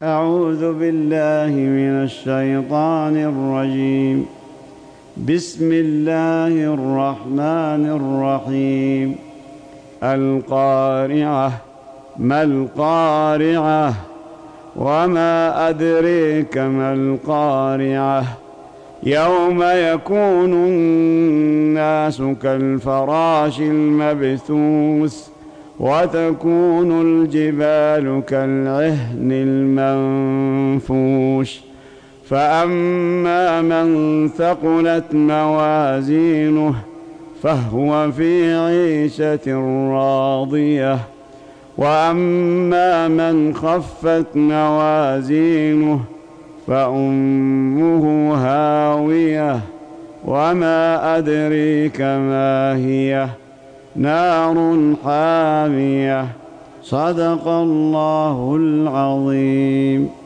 أعوذ بالله من الشيطان الرجيم. بسم الله الرحمن الرحيم. القارعة. ما القارعة؟ وما أدريك ما القارعة؟ يوم يكون الناس كالفراش المبثوث وتكون الجبال كالعهن المنفوش. فأما من ثقلت موازينه فهو في عيشة راضية، وأما من خفت موازينه فأمه هاوية، وما أدريك ما هي، نار حامية. صدق الله العظيم.